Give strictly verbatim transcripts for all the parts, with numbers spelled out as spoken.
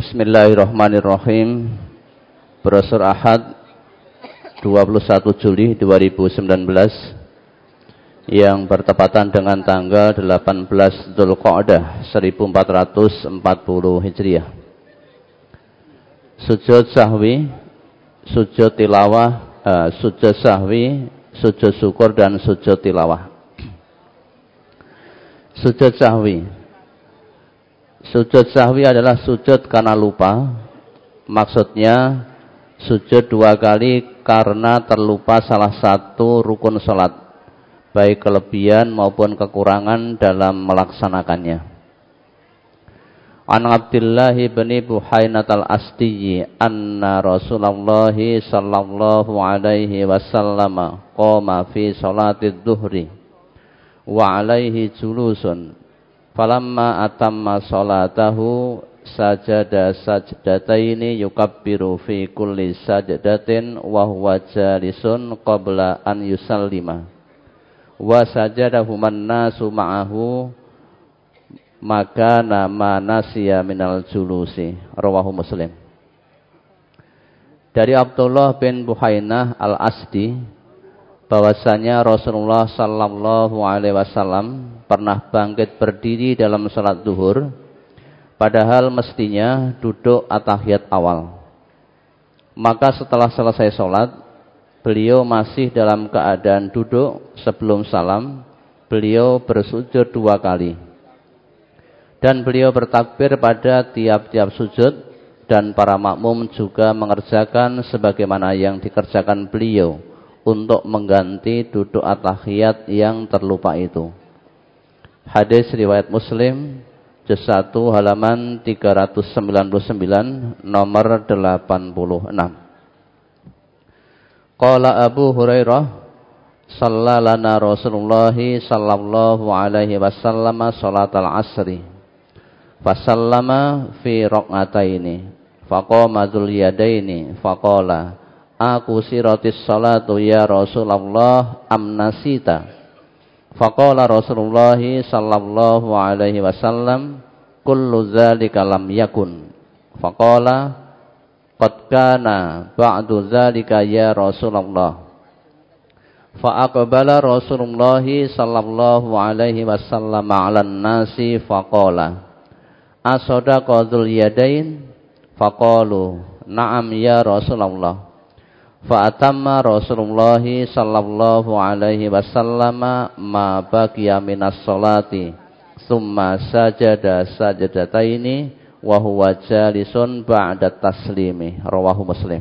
Bismillahirrahmanirrahim. Brosur Ahad dua puluh satu Juli dua ribu sembilan belas yang bertepatan dengan tanggal delapan belas Dzulqa'dah seribu empat ratus empat puluh Hijriah. Sujud sahwi, sujud tilawah, uh, sujud sahwi, sujud syukur dan sujud tilawah. Sujud sahwi. Sujud sahwi adalah sujud karena lupa. Maksudnya sujud dua kali karena terlupa salah satu rukun sholat, baik kelebihan maupun kekurangan dalam melaksanakannya. An Abdullah bin Buhainah al-Asdiyi anna Rasulullah sallallahu alaihi wasallam qama fi salatid dhuhri wa alaihi julusun falamma atamma salatahu sajada sajdataini yukabbiru fi kulli sajdatin wa huwa jalisun qabla an yusallima wa sajadahuman nasu ma'ahu maka nama nasiya minal julusi. Rawahu Muslim. Dari Abdullah bin Buhainah al-Asdi bahwasanya Rasulullah sallallahu alaihi wasallam pernah bangkit berdiri dalam salat zuhur, padahal mestinya duduk atahiyat awal. Maka setelah selesai salat, beliau masih dalam keadaan duduk. Sebelum salam, beliau bersujud dua kali. Dan beliau bertakbir pada tiap-tiap sujud, dan para makmum juga mengerjakan sebagaimana yang dikerjakan beliau untuk mengganti duduk atahiyat yang terlupa itu. Hadis riwayat Muslim, juz satu halaman tiga ratus sembilan puluh sembilan, nomor delapan puluh enam. Qala Abu Hurairah, sallalana Rasulullah sallallahu alaihi wasallam salatal asri, fasallama fi raq'ataini, faqama dzul yadaini, faqala aku siratis salatu ya Rasulullah amnasita. Faqala Rasulullah sallallahu alaihi wasallam kullu dzalika lam yakun. Faqala qad kana ba'du dzalika ya Rasulullah. Fa aqbala Rasulullah sallallahu alaihi wasallam 'alan nasi faqala asadaqa dzul yadain, faqalu na'am ya Rasulullah. Fa atamma Rasulullah sallallahu alaihi wasallam ma baqiya minas salati tsumma sajada sajdataini wa huwa jalisun ba'da taslimi. Rawahu Muslim.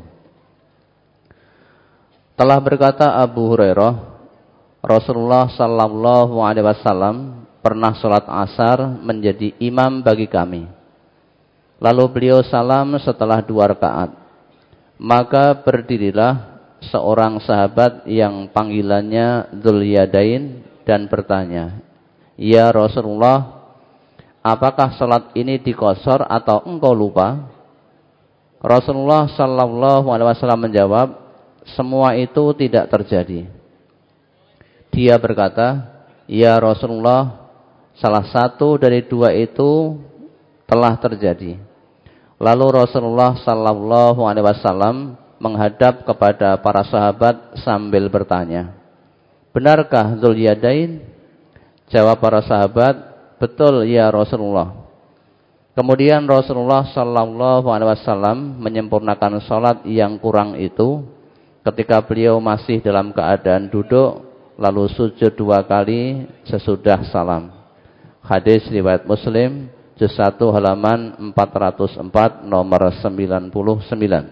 Telah berkata Abu Hurairah, Rasulullah sallallahu alaihi wasallam pernah salat asar menjadi imam bagi kami. Lalu beliau salam setelah dua rakaat. Maka berdirilah seorang sahabat yang panggilannya Dzul Yadain dan bertanya, ya Rasulullah, apakah salat ini dikosor atau engkau lupa? Rasulullah sallallahu alaihi wasallam menjawab, semua itu tidak terjadi. Dia berkata, ya Rasulullah, salah satu dari dua itu telah terjadi. Lalu Rasulullah sallallahu alaihi wasallam menghadap kepada para sahabat sambil bertanya, benarkah Dzul Yadain? Jawab para sahabat, betul ya Rasulullah. Kemudian Rasulullah sallallahu alaihi wasallam menyempurnakan salat yang kurang itu ketika beliau masih dalam keadaan duduk, lalu sujud dua kali sesudah salam. Hadis riwayat Muslim, juz satu halaman empat ratus empat, nomor sembilan puluh sembilan.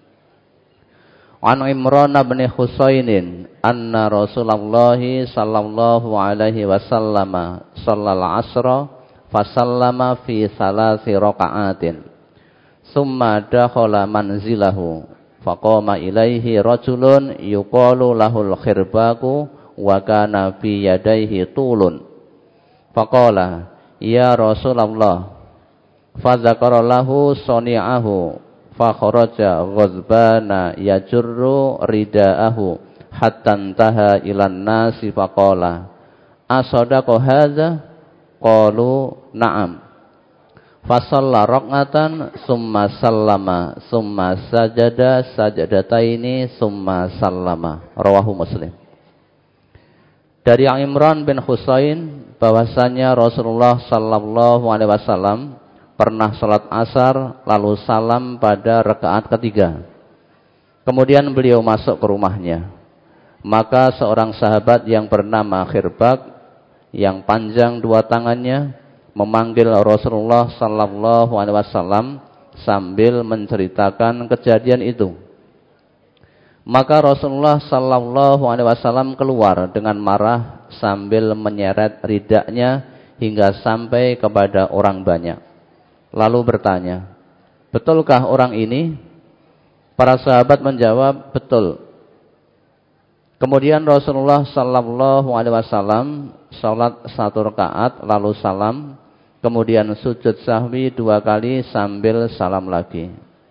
An Imran bin Husainin anna Rasulullah sallallahu alaihi wasallam shallal asra fasallama fi salasi raka'atin summa dakhala manzilahu faqama ilaihi rajulun yuqalu lahul khirbaku wa kana fi yadayhi tulun faqala ya Rasulullah, fadzakara lahu sani'ahu, fa kharaja ghadbana yajurru ridaahu hatta intaha ilan nasi faqala asadaqa hadza? Qalu na'am. Fasalla raq'atan summa sallama summa sajada sajadataini summa sallama. Rawahu Muslim. Dari Imran bin Husain bahwasanya Rasulullah sallallahu alaihi wasallam pernah salat asar lalu salam pada rakaat ketiga. Kemudian beliau masuk ke rumahnya. Maka seorang sahabat yang bernama Khirbak yang panjang dua tangannya memanggil Rasulullah sallallahu alaihi wasallam sambil menceritakan kejadian itu. Maka Rasulullah sallallahu alaihi wasallam keluar dengan marah sambil menyeret ridaknya hingga sampai kepada orang banyak. Lalu bertanya, "Betulkah orang ini?" Para sahabat menjawab, "Betul." Kemudian Rasulullah sallallahu alaihi wasallam salat satu rakaat lalu salam. Kemudian sujud sahwi dua kali sambil salam lagi.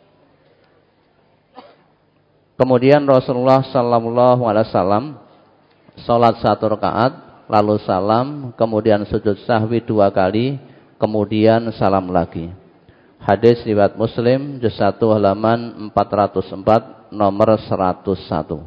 Kemudian Rasulullah sallallahu alaihi wasallam salat satu rakaat lalu salam, kemudian sujud sahwi dua kali, kemudian salam lagi. Hadis riwayat Muslim juz satu halaman empat ratus empat nomor seratus satu.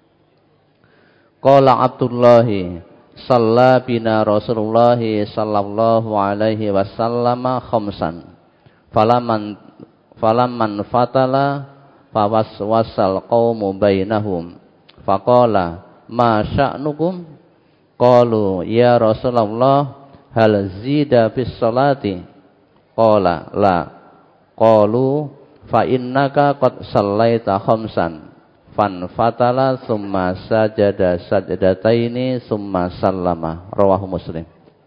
Qala Abdullah Shalla bina Rasulullah sallallahu alaihi wasallam khamsan. Falaman falaman fatala fawaswasal qaumu bainahum. Faqala ma sya'nukum? Qalu ya Rasulullah hal zida fis salati? Qala la. Qalu fa innaka qad sallaita khamsan. Fan fatala summa sajada sajadataini summa sallama. Rawahu Muslim.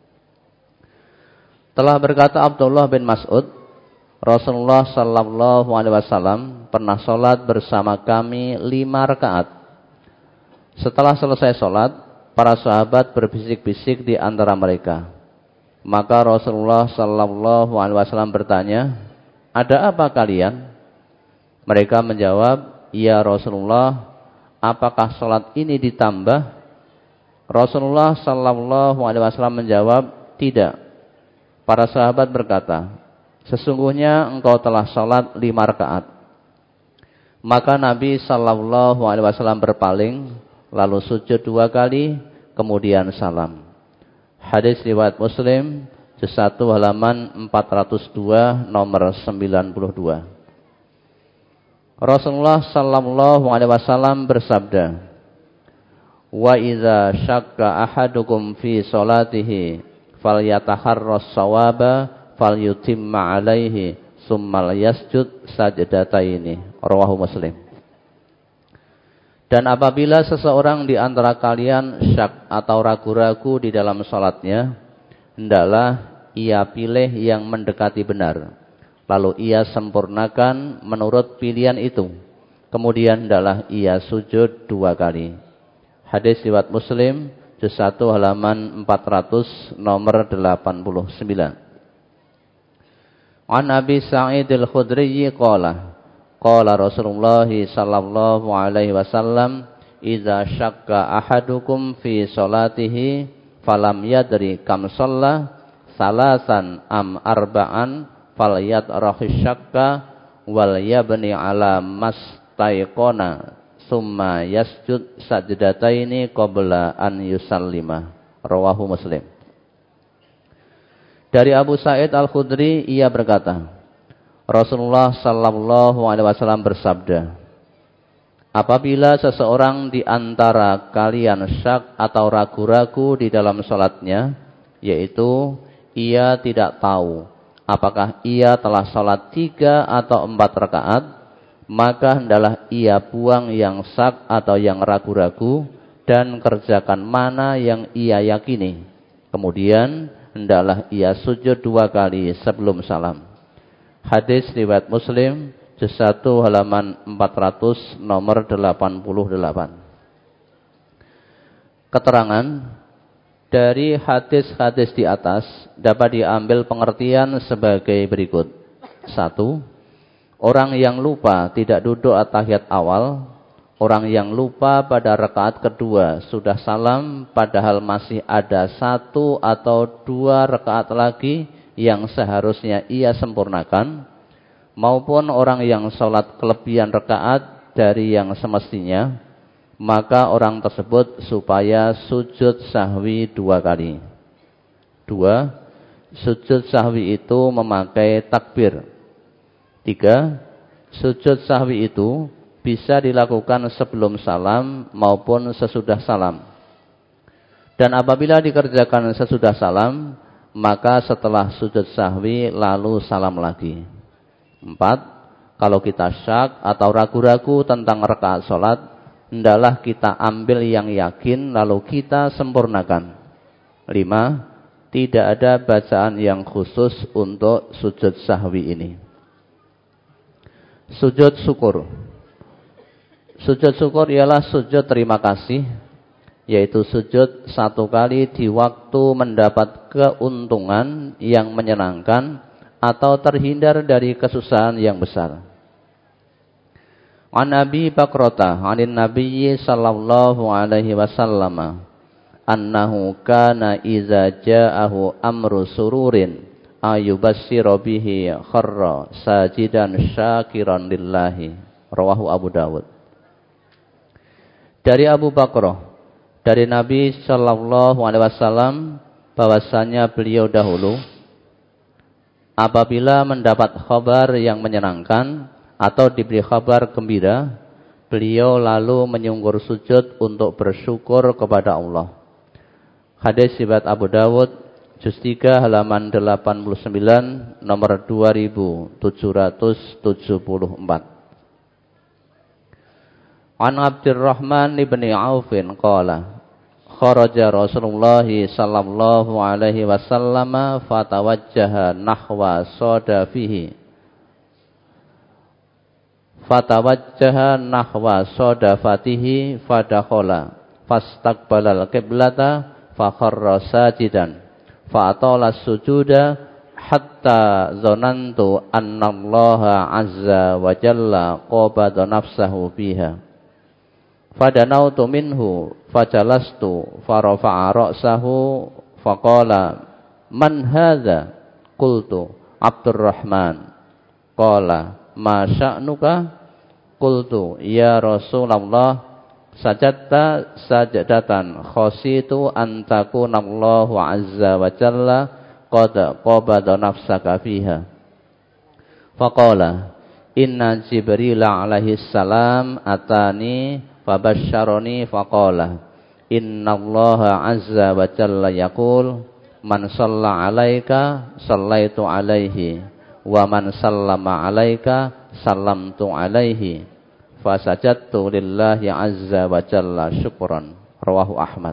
Telah berkata Abdullah bin Mas'ud, Rasulullah sallallahu alaihi wasallam pernah salat bersama kami lima rakaat. Setelah selesai salat, para sahabat berbisik-bisik di antara mereka. Maka Rasulullah sallallahu alaihi wasallam bertanya, "Ada apa kalian?" Mereka menjawab, "Ya Rasulullah, apakah salat ini ditambah?" Rasulullah sallallahu alaihi wasallam menjawab, "Tidak." Para sahabat berkata, "Sesungguhnya engkau telah salat lima rakaat." Maka Nabi sallallahu alaihi wasallam berpaling, lalu sujud dua kali, kemudian salam. Hadis riwayat Muslim, juz satu halaman empat ratus dua nomor sembilan puluh dua. Rasulullah sallallahu alaihi wasallam bersabda, "Wa idza syakka ahadukum fi salatihi falyataharras shawaba falyutimma alaihi summa yasjud sajdataini." Rawahu Muslim. Dan apabila seseorang di antara kalian syak atau ragu-ragu di dalam salatnya, hendaklah ia pilih yang mendekati benar. Lalu ia sempurnakan menurut pilihan itu. Kemudian hendaklah ia sujud dua kali. Hadis riwayat Muslim, juz satu halaman empat ratus nomor delapan puluh sembilan. An Abi Sa'id al-Khudri qala qala Rasulullah sallallahu alaihi wasallam, "Idza syakka ahadukum fi salatihi falam yadri kam shalla salasan am arba'an falyat rahisyakka wal yabni ala mastaiqona summa yasjud sajdataini qabla an yusallima." Rawahu Muslim. Dari Abu Sa'id Al-Khudri ia berkata, Rasulullah sallallahu alaihi wasallam bersabda, "Apabila seseorang di antara kalian syak atau ragu-ragu di dalam salatnya, yaitu ia tidak tahu apakah ia telah salat tiga atau empat rakaat, maka hendaklah ia buang yang syak atau yang ragu-ragu dan kerjakan mana yang ia yakini. Kemudian hendaklah ia sujud dua kali sebelum salam. Hadis riwayat Muslim, juz satu halaman empat ratus nomor delapan puluh delapan. Keterangan dari hadis-hadis di atas dapat diambil pengertian sebagai berikut. Satu, orang yang lupa tidak duduk at-tahiyat awal, orang yang lupa pada rakaat kedua sudah salam padahal masih ada satu atau dua rakaat lagi yang seharusnya ia sempurnakan, maupun orang yang sholat kelebihan rakaat dari yang semestinya, maka orang tersebut supaya sujud sahwi dua kali. Dua, sujud sahwi itu memakai takbir. Tiga, sujud sahwi itu bisa dilakukan sebelum salam maupun sesudah salam. Dan apabila dikerjakan sesudah salam, maka setelah sujud sahwi lalu salam lagi. Empat, kalau kita syak atau ragu-ragu tentang rakaat sholat, hendaklah kita ambil yang yakin lalu kita sempurnakan. Lima, tidak ada bacaan yang khusus untuk sujud sahwi ini. Sujud syukur. Sujud syukur ialah sujud terima kasih, yaitu sujud satu kali di waktu mendapat keuntungan yang menyenangkan atau terhindar dari kesusahan yang besar. An Abi Bakrata, anin Nabiyyi sallallahu alaihi wasallam, annahu kana iza ja'ahu amru sururin ayubassiru bihi kharra sajidan syakiran lillahi. Rawahu Abu Dawud. Dari Abu Bakrah, dari Nabi sallallahu alaihi wasallam, bahwasanya beliau dahulu apabila mendapat kabar yang menyenangkan atau diberi kabar gembira, beliau lalu menyungkur sujud untuk bersyukur kepada Allah. Hadis riwayat Abu Dawud, juz tiga halaman delapan puluh sembilan, nomor dua ribu tujuh ratus tujuh puluh empat. An Abdurrahman ibni Aufin qala kharaja Rasulullah sallallahu alaihi wasallam fatawajjaha nahwa sadafihi fatawajjaha nahwa sadafatihi fadakhala fastaqbalal qiblata fakharra sajidan fa'atala sujuda hatta zanantu annallaha azza wa jalla qabada nafsahu biha. Fadanautu minhu fajalastu farafa'a ra'sahu faqala man hadza? Qultu Abdurrahman. Qala ma sya'nuka? Qultu ya Rasulullah sajadta sajadatan khasitu an takunallahu azza wa jalla qad qabada nafsaka fiha. Faqala inna Jibril alaihi salam atani fabasyaroni faqala innallaha azza wa jalla yaqul man shalla alaika sallaitu alaihi wa man sallama alaika sallamtu alaihi fasajadtu lillahi azza wa jalla syukran. Rawahu Ahmad.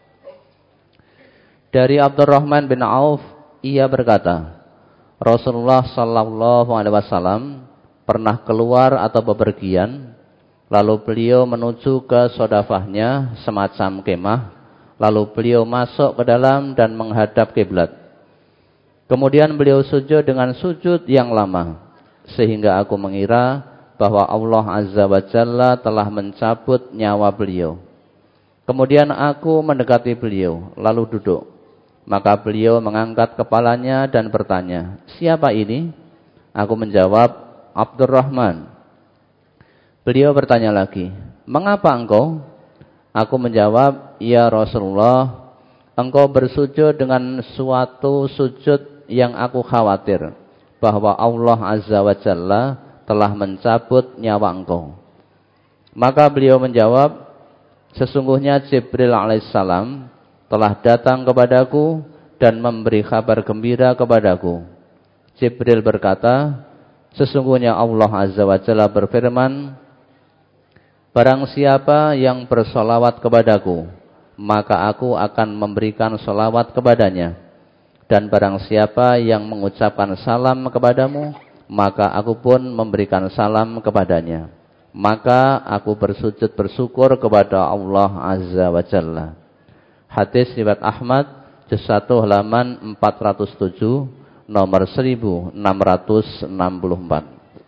Dari Abdurrahman bin Auf, ia berkata, Rasulullah sallallahu alaihi wasallam pernah keluar atau bepergian, lalu beliau menuju ke sodafahnya semacam kemah, lalu beliau masuk ke dalam dan menghadap kiblat. Kemudian beliau sujud dengan sujud yang lama, sehingga aku mengira bahwa Allah azza wa jalla telah mencabut nyawa beliau. Kemudian aku mendekati beliau, lalu duduk. Maka beliau mengangkat kepalanya dan bertanya, siapa ini? Aku menjawab, Abdurrahman. Beliau bertanya lagi, mengapa engkau? Aku menjawab, ya Rasulullah, engkau bersujud dengan suatu sujud yang aku khawatir, bahwa Allah azza wa jalla telah mencabut nyawa engkau. Maka beliau menjawab, sesungguhnya Jibril alaihissalam telah datang kepadaku dan memberi kabar gembira kepadaku. Jibril berkata, sesungguhnya Allah azza wa jalla berfirman, barang siapa yang bersolawat kepadaku, maka aku akan memberikan solawat kepadanya. Dan barang siapa yang mengucapkan salam kepadamu, maka aku pun memberikan salam kepadanya. Maka aku bersujud bersyukur kepada Allah azza wa jalla. Hadis riwayat Ahmad, juz satu halaman empat ratus tujuh, nomor seribu enam ratus enam puluh empat.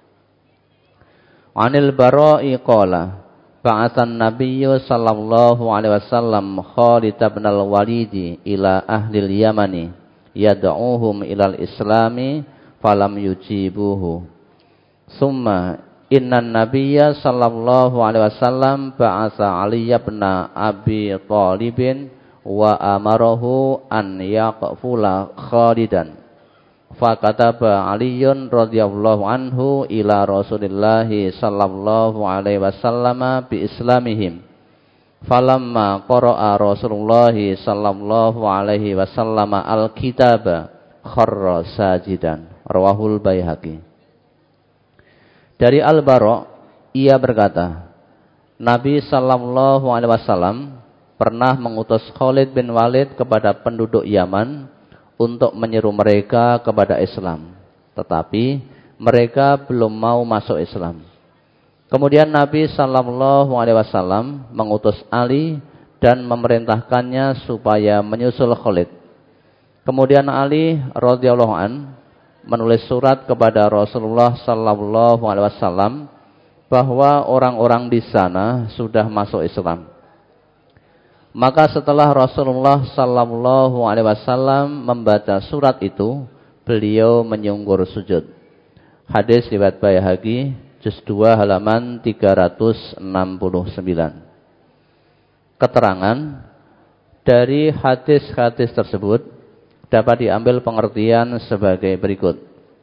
Anil Bara'i qala ba'atsan Nabiyyu sallallahu alaihi wasallam Khalid bin al-Walid ila ahli al-Yamani yad'uhum ilal islami falam yujibuhu. Summa innan nabiyya sallallahu alaihi wasallam ba'atsa Ali ibn Abi Thalibin wa amarahu an yaqfula Khalidan. Fakataba Aliyun radhiyallahu anhu ila Rasulillah sallallahu alaihi wasallam bi islamihim. Falamma qara'a Rasulullah sallallahu alaihi wasallam al-kitaba kharra sajidan. Rawahul Baihaqi. Dari Al-Bara' ia berkata, Nabi sallallahu alaihi wasallam pernah mengutus Khalid bin Walid kepada penduduk Yaman untuk menyeru mereka kepada Islam, tetapi mereka belum mau masuk Islam. Kemudian Nabi sallallahu alaihi wasallam mengutus Ali dan memerintahkannya supaya menyusul Khalid. Kemudian Ali radhiyallahu an menulis surat kepada Rasulullah sallallahu alaihi wasallam bahwa orang-orang di sana sudah masuk Islam. Maka setelah Rasulullah sallallahu alaihi wasallam membaca surat itu, beliau menyungkur sujud. Hadis riwayat Baihaqi, juz dua halaman tiga ratus enam puluh sembilan. Keterangan dari hadis-hadis tersebut dapat diambil pengertian sebagai berikut.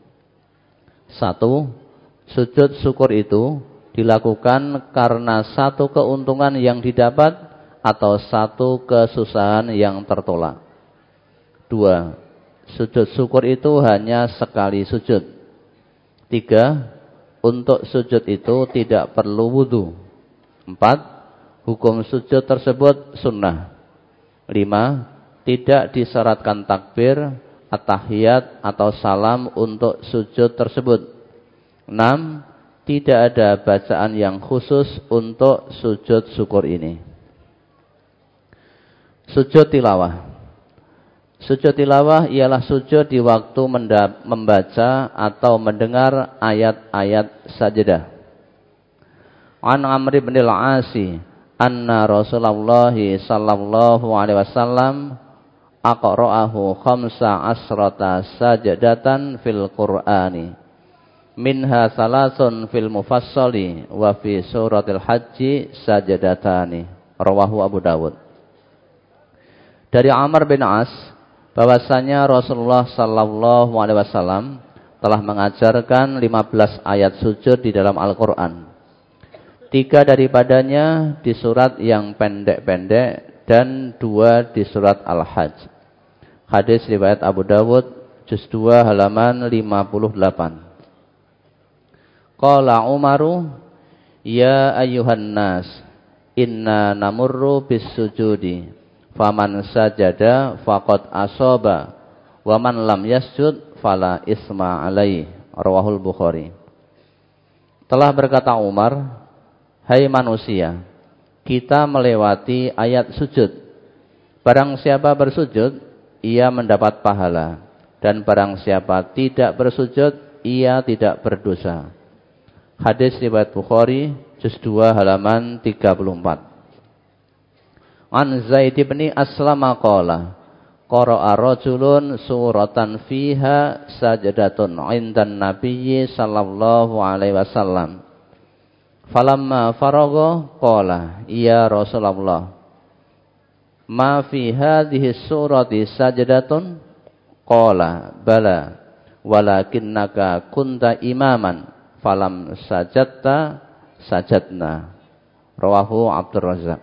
Satu, sujud syukur itu dilakukan karena satu keuntungan yang didapat atau satu kesusahan yang tertolak. Dua, sujud syukur itu hanya sekali sujud. Tiga, untuk sujud itu tidak perlu wudu. Empat, hukum sujud tersebut sunnah. Lima, tidak disyaratkan takbir, at-tahiyat atau salam untuk sujud tersebut. Enam, tidak ada bacaan yang khusus untuk sujud syukur ini. Sujud tilawah. Sujud tilawah ialah sujud di waktu membaca atau mendengar ayat-ayat sajadah. An Amr bin al-Asi anna Rasulullah sallallahu alaihi wasallam aqra'ahu khamsa asrata sajadatan fil Qur'ani. Minha salasun fil mufassali wa fi suratil haji sajadatani. Rawahu Abu Dawud. Dari Amr bin As bahwasanya Rasulullah sallallahu alaihi wasallam telah mengajarkan lima belas ayat sujud di dalam Al-Qur'an. Tiga daripadanya di surat yang pendek-pendek dan dua di surat Al-Hajj. Hadis riwayat Abu Dawud juz dua halaman lima puluh delapan. Qala Umaru ya ayyuhan nas inna namurru bis sujudi faman sajada faqad asaba wa man lam yasjud fala isma alaihi. Rawahul Bukhari. Telah berkata Umar, hai manusia, kita melewati ayat sujud. Barang siapa bersujud, ia mendapat pahala, dan barang siapa tidak bersujud, ia tidak berdosa. Hadis riwayat Bukhari juz dua halaman tiga puluh empat. An Zaid bin Aslam qala qara'a rajulun suratan fiha sajadatun 'indan nabiyyi sallallahu alaihi wasallam. Falamma faragha qala ya Rasulullah ma fi hadhihi surati sajadatun qala bala walakinnaka kunta imaman falam sajadta sajadna. Rawahu Abdur Razzaq.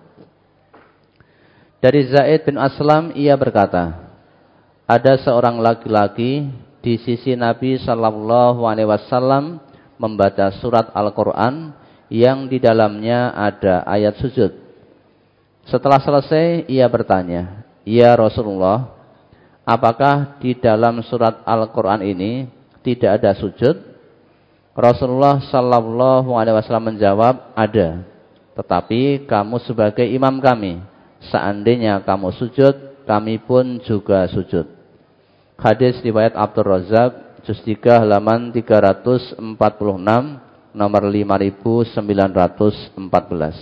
Dari Zaid bin Aslam ia berkata, ada seorang laki-laki di sisi Nabi sallallahu alaihi wasallam membaca surat Al-Qur'an yang di dalamnya ada ayat sujud. Setelah selesai ia bertanya, "Ya Rasulullah, apakah di dalam surat Al-Qur'an ini tidak ada sujud?" Rasulullah sallallahu alaihi wasallam menjawab, "Ada. Tetapi kamu sebagai imam kami. Seandainya kamu sujud, kami pun juga sujud." Hadis riwayat Abdur Razzaq, juz tiga halaman tiga ratus empat puluh enam, nomor lima ribu sembilan ratus empat belas.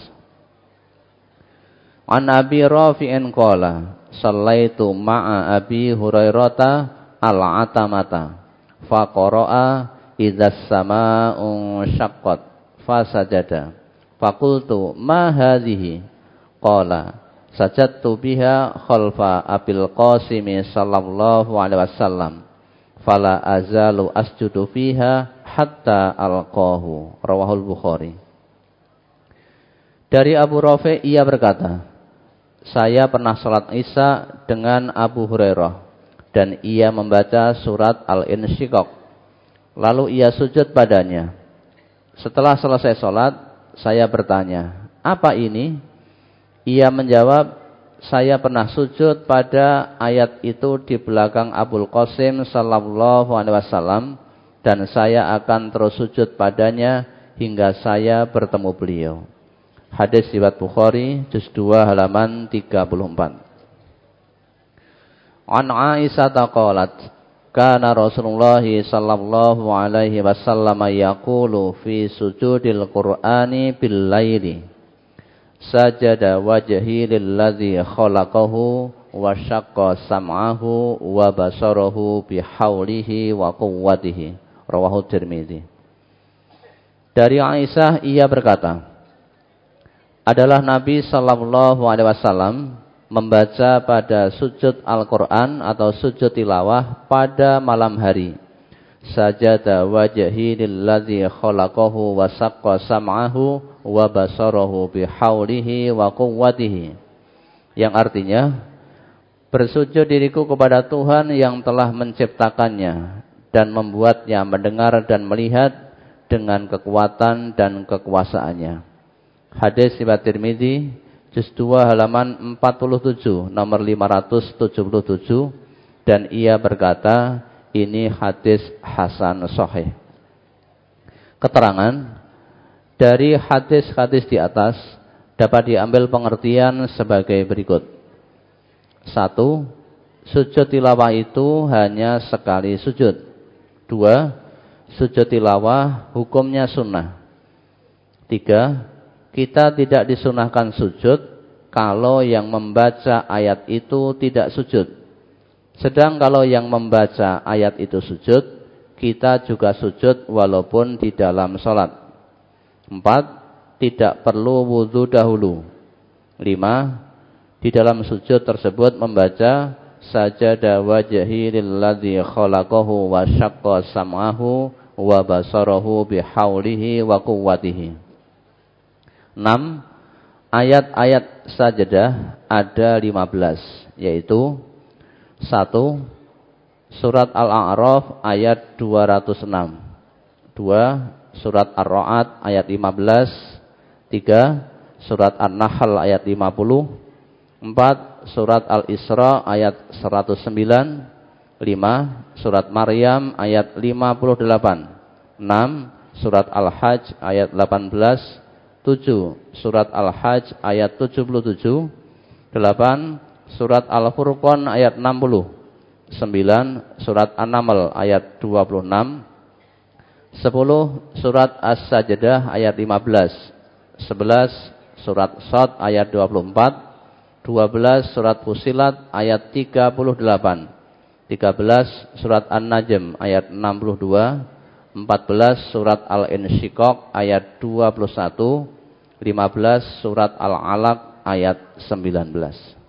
An Abi Rafi'in qala, "Shallaitu ma'a Abi Hurairata al-atamata faqara'a idzas samaa'u syaqqat fasajada faqultu ma hadhihi qala sajadtu biha khalfa Abil Qasim sallallahu alaihi wasallam fala azalu asjudu fiha hatta alqahu. Rawahul Bukhari. Dari Abu Rafi' ia berkata, saya pernah salat Isya dengan Abu Hurairah dan ia membaca surat Al-Insyiqaq. Lalu ia sujud padanya. Setelah selesai salat, saya bertanya, apa ini? Ia menjawab, saya pernah sujud pada ayat itu di belakang Abul Qasim sallallahu alaihi wasallam dan saya akan terus sujud padanya hingga saya bertemu beliau. Hadis riwayat Bukhari juz dua halaman tiga puluh empat. An Aisyah qalat, kana Rasulullah sallallahu alaihi wasallam yaqulu fi sujudil Qur'ani bil laili sajada wajhi lilladzi khalaqahu wa syaqqa sam'ahu wa basarahu bihaulihi wa quwwatihi. Rawahu Tirmidzi. Dari Aisyah ia berkata, adalah Nabi sallallahu alaihi wasallam membaca pada sujud Al-Qur'an atau sujud tilawah pada malam hari. Sajada wajhi lilladzi khalaqahu wa syaqqa sam'ahu wa basarahu bihaulihi wa quwwatihi. Yang artinya, bersujud diriku kepada Tuhan yang telah menciptakannya dan membuatnya mendengar dan melihat dengan kekuatan dan kekuasaannya. Hadis riwayat Tirmidzi juz dua halaman empat puluh tujuh nomor lima ratus tujuh puluh tujuh dan ia berkata, ini hadis hasan sahih. Keterangan dari hadis-hadis di atas dapat diambil pengertian sebagai berikut. Satu, sujud tilawah itu hanya sekali sujud. Dua, sujud tilawah hukumnya sunnah. Tiga, kita tidak disunahkan sujud kalau yang membaca ayat itu tidak sujud. Sedang kalau yang membaca ayat itu sujud, kita juga sujud walaupun di dalam sholat. Empat, tidak perlu wudhu dahulu. Lima, di dalam sujud tersebut membaca sajada wajhi lilladzi khalaqahu wa syaqqa sam'ahu wa basarahu bihaulihi wa quwwatihi. Enam, ayat-ayat sajadah ada lima belas, yaitu satu, surat Al-A'raf ayat dua ratus enam. Dua, surat Ar-Ra'd ayat lima belas. Tiga, surat An-Nahl ayat lima puluh. Empat, surat Al-Isra ayat seratus sembilan. Lima, surat Maryam ayat lima puluh delapan. Enam, surat Al-Hajj ayat delapan belas. Tujuh, surat Al-Hajj ayat tujuh puluh tujuh. Delapan, surat Al-Furqan ayat enam puluh. Sembilan, surat An-Naml ayat dua puluh enam. Sepuluh, surat As-Sajdah ayat lima belas. Sebelas, surat Shad ayat dua puluh empat. Dua belas, surat Fussilat ayat tiga puluh delapan. Tiga belas, surat An-Najm ayat enam puluh dua. Empat belas, surat Al-Insyiqaq ayat dua puluh satu. Lima belas, surat Al-Alaq ayat sembilan belas.